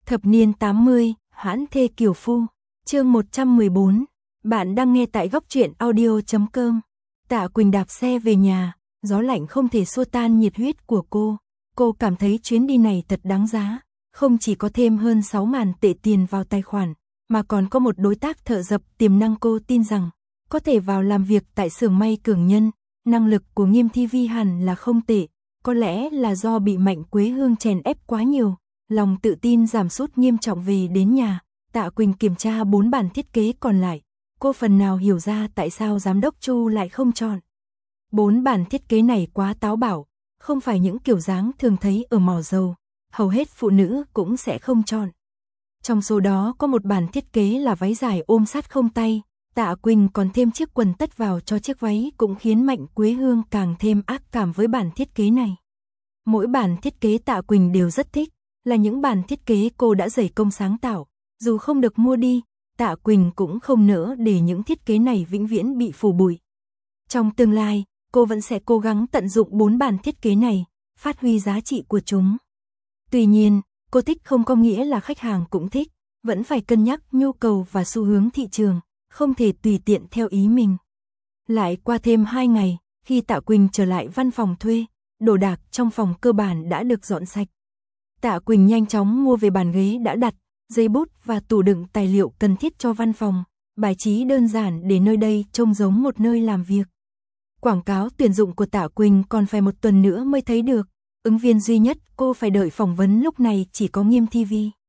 Thập niên 80, Hãn thê kiều phu. Chương 114. Bạn đang nghe tại góc truyện audio.com. Tạ Quỳnh đạp xe về nhà, gió lạnh không thể xua tan nhiệt huyết của cô. Cô cảm thấy chuyến đi này thật đáng giá, không chỉ có thêm hơn 6.000 tệ tiền vào tài khoản, mà còn có một đối tác thợ dập tiềm năng. Cô tin rằng có thể vào làm việc tại xưởng may Cường Nhân. Năng lực của Nghiêm TV hẳn là không tệ, có lẽ là do bị Mạnh Quế Hương chèn ép quá nhiều. Lòng tự tin giảm sút nghiêm trọng. Về đến nhà, Tạ Quỳnh kiểm tra 4 bản thiết kế còn lại. Cô phần nào hiểu ra tại sao giám đốc Chu lại không chọn. 4 bản thiết kế này quá táo bạo, không phải những kiểu dáng thường thấy ở mỏ dầu, hầu hết phụ nữ cũng sẽ không chọn. Trong số đó có một bản thiết kế là váy dài ôm sát không tay, Tạ Quỳnh còn thêm chiếc quần tất vào cho chiếc váy cũng khiến Mạnh Quế Hương càng thêm ác cảm với bản thiết kế này. Mỗi bản thiết kế Tạ Quỳnh đều rất thích, là những bản thiết kế cô đã dày công sáng tạo, dù không được mua đi, Tạ Quỳnh cũng không nỡ để những thiết kế này vĩnh viễn bị phủ bụi. Trong tương lai, cô vẫn sẽ cố gắng tận dụng 4 bản thiết kế này, phát huy giá trị của chúng. Tuy nhiên, cô thích không có nghĩa là khách hàng cũng thích, vẫn phải cân nhắc nhu cầu và xu hướng thị trường, không thể tùy tiện theo ý mình. Lại qua thêm 2 ngày, khi Tạ Quỳnh trở lại văn phòng thuê, đồ đạc trong phòng cơ bản đã được dọn sạch. Tạ Quỳnh nhanh chóng mua về bàn ghế đã đặt, giấy bút và tủ đựng tài liệu cần thiết cho văn phòng, bài trí đơn giản để nơi đây trông giống một nơi làm việc. Quảng cáo tuyển dụng của Tạ Quỳnh còn phải 1 tuần nữa mới thấy được, ứng viên duy nhất cô phải đợi phỏng vấn lúc này chỉ có Nghiêm TV.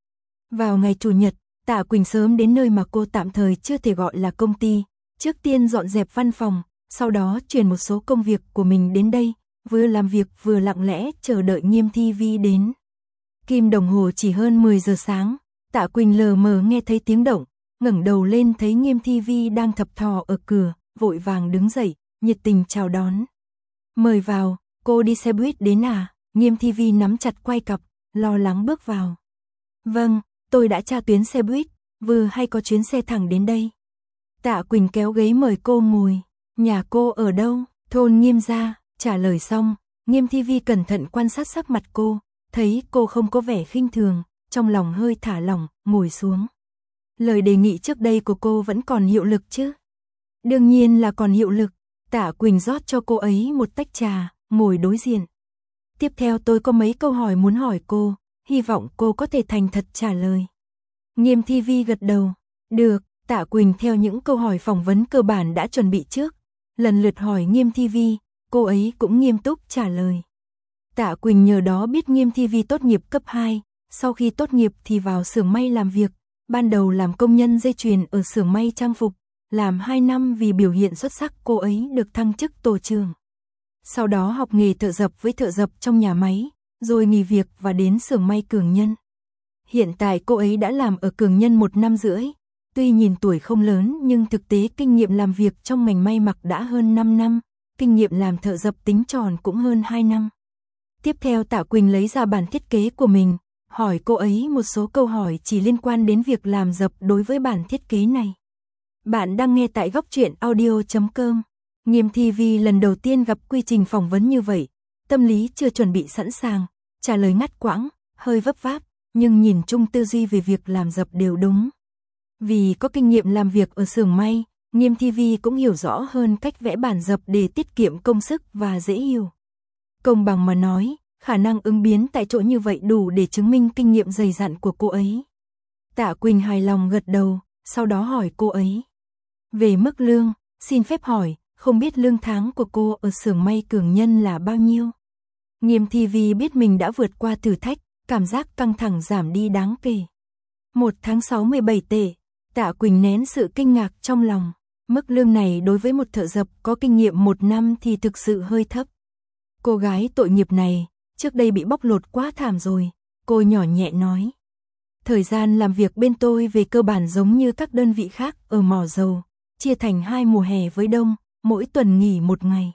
Vào ngày Chủ nhật, Tạ Quỳnh sớm đến nơi mà cô tạm thời chưa thể gọi là công ty, trước tiên dọn dẹp văn phòng, sau đó chuyển một số công việc của mình đến đây, vừa làm việc vừa lặng lẽ chờ đợi Nghiêm TV đến. Kim đồng hồ chỉ hơn 10 giờ sáng, Tạ Quỳnh lờ mờ nghe thấy tiếng động, ngẩng đầu lên thấy Nghiêm TV đang thập thò ở cửa, vội vàng đứng dậy, nhiệt tình chào đón. Mời vào, cô đi xe buýt đến à? Nghiêm TV nắm chặt quai cặp, lo lắng bước vào. Vâng, tôi đã tra tuyến xe buýt, vừa hay có chuyến xe thẳng đến đây. Tạ Quỳnh kéo ghế mời cô ngồi. Nhà cô ở đâu? Thôn Nghiêm gia. Trả lời xong, Nghiêm TV cẩn thận quan sát sắc mặt cô, thấy cô không có vẻ khinh thường, trong lòng hơi thả lỏng, ngồi xuống. Lời đề nghị trước đây của cô vẫn còn hiệu lực chứ? Đương nhiên là còn hiệu lực. Tạ Quỳnh rót cho cô ấy một tách trà, ngồi đối diện. Tiếp theo tôi có mấy câu hỏi muốn hỏi cô, hy vọng cô có thể thành thật trả lời. Nghiêm TV gật đầu. Được. Tạ Quỳnh theo những câu hỏi phỏng vấn cơ bản đã chuẩn bị trước, lần lượt hỏi Nghiêm TV, cô ấy cũng nghiêm túc trả lời. Tạ Quỳnh nhờ đó biết Nghiêm TV tốt nghiệp cấp 2, sau khi tốt nghiệp thì vào xưởng may làm việc, ban đầu làm công nhân dây chuyền ở xưởng may trang phục, làm 2 năm vì biểu hiện xuất sắc cô ấy được thăng chức tổ trưởng. Sau đó học nghề thợ dập với thợ dập trong nhà máy, rồi nghỉ việc và đến xưởng may Cường Nhân. Hiện tại cô ấy đã làm ở Cường Nhân 1 năm rưỡi, tuy nhìn tuổi không lớn nhưng thực tế kinh nghiệm làm việc trong ngành may mặc đã hơn 5 năm, kinh nghiệm làm thợ dập tính tròn cũng hơn 2 năm. Tiếp theo Tạ Quỳnh lấy ra bản thiết kế của mình, hỏi cô ấy một số câu hỏi chỉ liên quan đến việc làm dập đối với bản thiết kế này. Bạn đang nghe tại góc truyện audio.com. Nghiêm TV lần đầu tiên gặp quy trình phỏng vấn như vậy, tâm lý chưa chuẩn bị sẵn sàng, trả lời ngắt quãng, hơi vấp váp, nhưng nhìn chung tư duy về việc làm dập đều đúng. Vì có kinh nghiệm làm việc ở xưởng may, Nghiêm TV cũng hiểu rõ hơn cách vẽ bản dập để tiết kiệm công sức và dễ hiểu. Công bằng mà nói, khả năng ứng biến tại chỗ như vậy đủ để chứng minh kinh nghiệm dày dặn của cô ấy. Tạ Quỳnh hài lòng gật đầu, sau đó hỏi cô ấy. Về mức lương, xin phép hỏi, không biết lương tháng của cô ở xưởng may Cường Nhân là bao nhiêu? Nghiêm TV biết mình đã vượt qua thử thách, cảm giác căng thẳng giảm đi đáng kể. 1 tháng 67 tệ, Tạ Quỳnh nén sự kinh ngạc trong lòng. Mức lương này đối với một thợ dập có kinh nghiệm 1 năm thì thực sự hơi thấp. Cô gái tội nghiệp này, trước đây bị bóc lột quá thảm rồi, cô nhỏ nhẹ nói. Thời gian làm việc bên tôi về cơ bản giống như các đơn vị khác ở mỏ dầu, chia thành 2 mùa hè với đông, mỗi tuần nghỉ 1 ngày.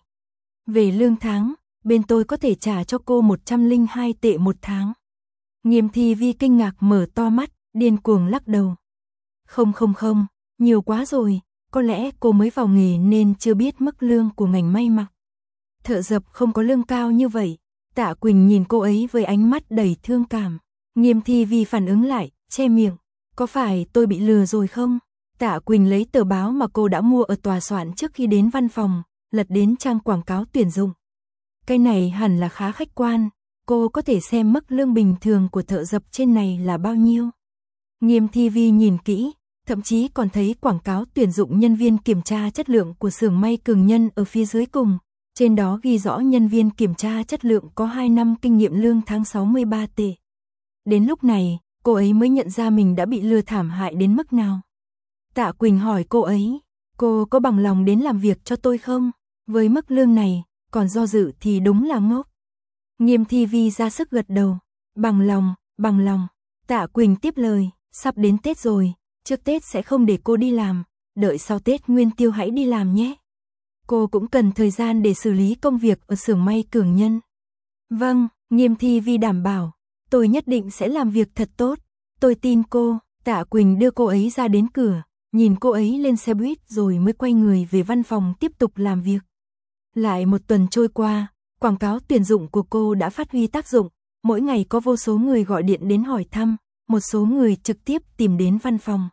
Về lương tháng, bên tôi có thể trả cho cô 102 tệ 1 tháng. Nghiêm TV kinh ngạc mở to mắt, điên cuồng lắc đầu. Không, nhiều quá rồi, có lẽ cô mới vào nghề nên chưa biết mức lương của ngành may mặc. Thợ dập không có lương cao như vậy. Tạ Quỳnh nhìn cô ấy với ánh mắt đầy thương cảm. Nghiêm Thi Vi phản ứng lại, che miệng. Có phải tôi bị lừa rồi không? Tạ Quỳnh lấy tờ báo mà cô đã mua ở tòa soạn trước khi đến văn phòng, lật đến trang quảng cáo tuyển dụng. Cái này hẳn là khá khách quan, cô có thể xem mức lương bình thường của thợ dập trên này là bao nhiêu. Nghiêm Thi Vi nhìn kỹ, thậm chí còn thấy quảng cáo tuyển dụng nhân viên kiểm tra chất lượng của xưởng may Cường Nhân ở phía dưới cùng. Trên đó ghi rõ nhân viên kiểm tra chất lượng có 2 năm kinh nghiệm, lương tháng 63 tệ. Đến lúc này, cô ấy mới nhận ra mình đã bị lừa thảm hại đến mức nào. Tạ Quỳnh hỏi cô ấy, cô có bằng lòng đến làm việc cho tôi không? Với mức lương này, còn do dự thì đúng là ngốc. Nghiêm Thi Vi ra sức gật đầu, bằng lòng. Tạ Quỳnh tiếp lời, sắp đến Tết rồi, trước Tết sẽ không để cô đi làm, đợi sau Tết Nguyên Tiêu hãy đi làm nhé. Cô cũng cần thời gian để xử lý công việc ở xưởng may Cường Nhân. Vâng, Nghiêm Thi Vi đảm bảo, tôi nhất định sẽ làm việc thật tốt, tôi tin cô. Tạ Quỳnh đưa cô ấy ra đến cửa, nhìn cô ấy lên xe buýt rồi mới quay người về văn phòng tiếp tục làm việc. Lại một tuần trôi qua, quảng cáo tuyển dụng của cô đã phát huy tác dụng, mỗi ngày có vô số người gọi điện đến hỏi thăm, một số người trực tiếp tìm đến văn phòng.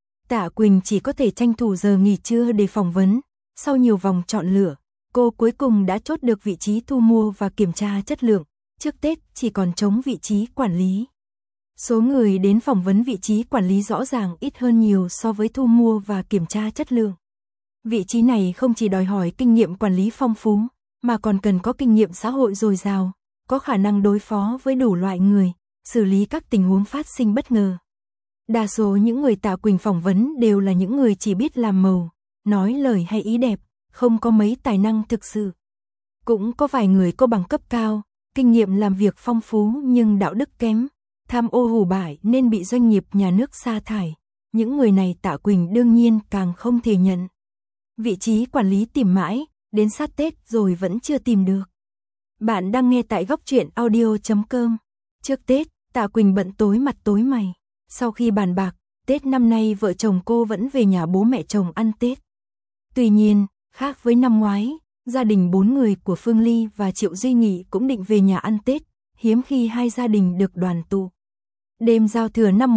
Tạ Quỳnh chỉ có thể tranh thủ giờ nghỉ trưa để phỏng vấn, sau nhiều vòng chọn lựa, cô cuối cùng đã chốt được vị trí thu mua và kiểm tra chất lượng, trước Tết chỉ còn trống vị trí quản lý. Số người đến phỏng vấn vị trí quản lý rõ ràng ít hơn nhiều so với thu mua và kiểm tra chất lượng. Vị trí này không chỉ đòi hỏi kinh nghiệm quản lý phong phú, mà còn cần có kinh nghiệm xã hội dồi dào, có khả năng đối phó với đủ loại người, xử lý các tình huống phát sinh bất ngờ. Đa số những người Tạ Quỳnh phỏng vấn đều là những người chỉ biết làm màu, nói lời hay ý đẹp, không có mấy tài năng thực sự. Cũng có vài người có bằng cấp cao, kinh nghiệm làm việc phong phú nhưng đạo đức kém, tham ô hủ bại nên bị doanh nghiệp nhà nước sa thải. Những người này Tạ Quỳnh đương nhiên càng không thể nhận. Vị trí quản lý tìm mãi, đến sát Tết rồi vẫn chưa tìm được. Bạn đang nghe tại góc truyện audio.com. Trước Tết, Tạ Quỳnh bận tối mặt tối mày. Sau khi bàn bạc, Tết năm nay vợ chồng cô vẫn về nhà bố mẹ chồng ăn Tết. Tuy nhiên, khác với năm ngoái, gia đình 4 người của Phương Ly và Triệu Duy Nghị cũng định về nhà ăn Tết, hiếm khi hai gia đình được đoàn tụ. Đêm giao thừa năm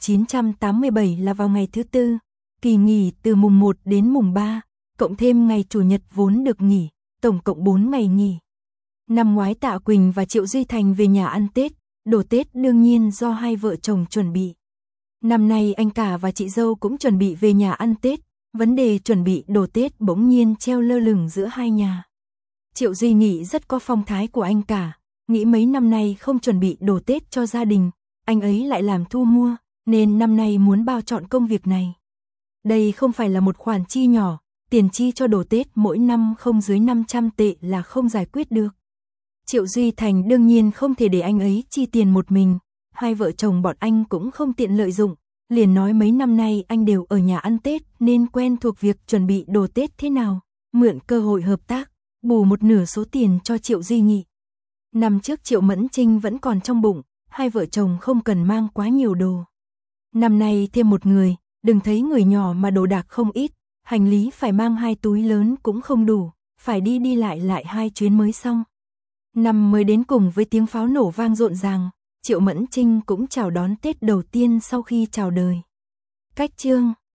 1987 là vào ngày thứ Tư, kỳ nghỉ từ mùng 1 đến mùng 3, cộng thêm ngày Chủ nhật vốn được nghỉ, tổng cộng 4 ngày nghỉ. Năm ngoái Tạ Quỳnh và Triệu Duy Thành về nhà ăn Tết, đồ Tết đương nhiên do hai vợ chồng chuẩn bị. Năm nay anh cả và chị dâu cũng chuẩn bị về nhà ăn Tết, vấn đề chuẩn bị đồ Tết bỗng nhiên treo lơ lửng giữa hai nhà. Triệu Duy Nghị rất có phong thái của anh cả, nghĩ mấy năm nay không chuẩn bị đồ Tết cho gia đình, anh ấy lại làm thu mua, nên năm nay muốn bao trọn công việc này. Đây không phải là một khoản chi nhỏ, tiền chi cho đồ Tết mỗi năm không dưới 500 tệ là không giải quyết được. Triệu Duy Thành đương nhiên không thể để anh ấy chi tiền một mình, hai vợ chồng bọn anh cũng không tiện lợi dụng, liền nói mấy năm nay anh đều ở nhà ăn Tết nên quen thuộc việc chuẩn bị đồ Tết thế nào, mượn cơ hội hợp tác, bù một nửa số tiền cho Triệu Duy Nghị. Năm trước Triệu Mẫn Trinh vẫn còn trong bụng, hai vợ chồng không cần mang quá nhiều đồ. Năm nay thêm một người, đừng thấy người nhỏ mà đồ đạc không ít, hành lý phải mang 2 túi lớn cũng không đủ, phải đi lại 2 chuyến mới xong. Năm mới đến cùng với tiếng pháo nổ vang rộn ràng, Triệu Mẫn Trinh cũng chào đón Tết đầu tiên sau khi chào đời. Cách chương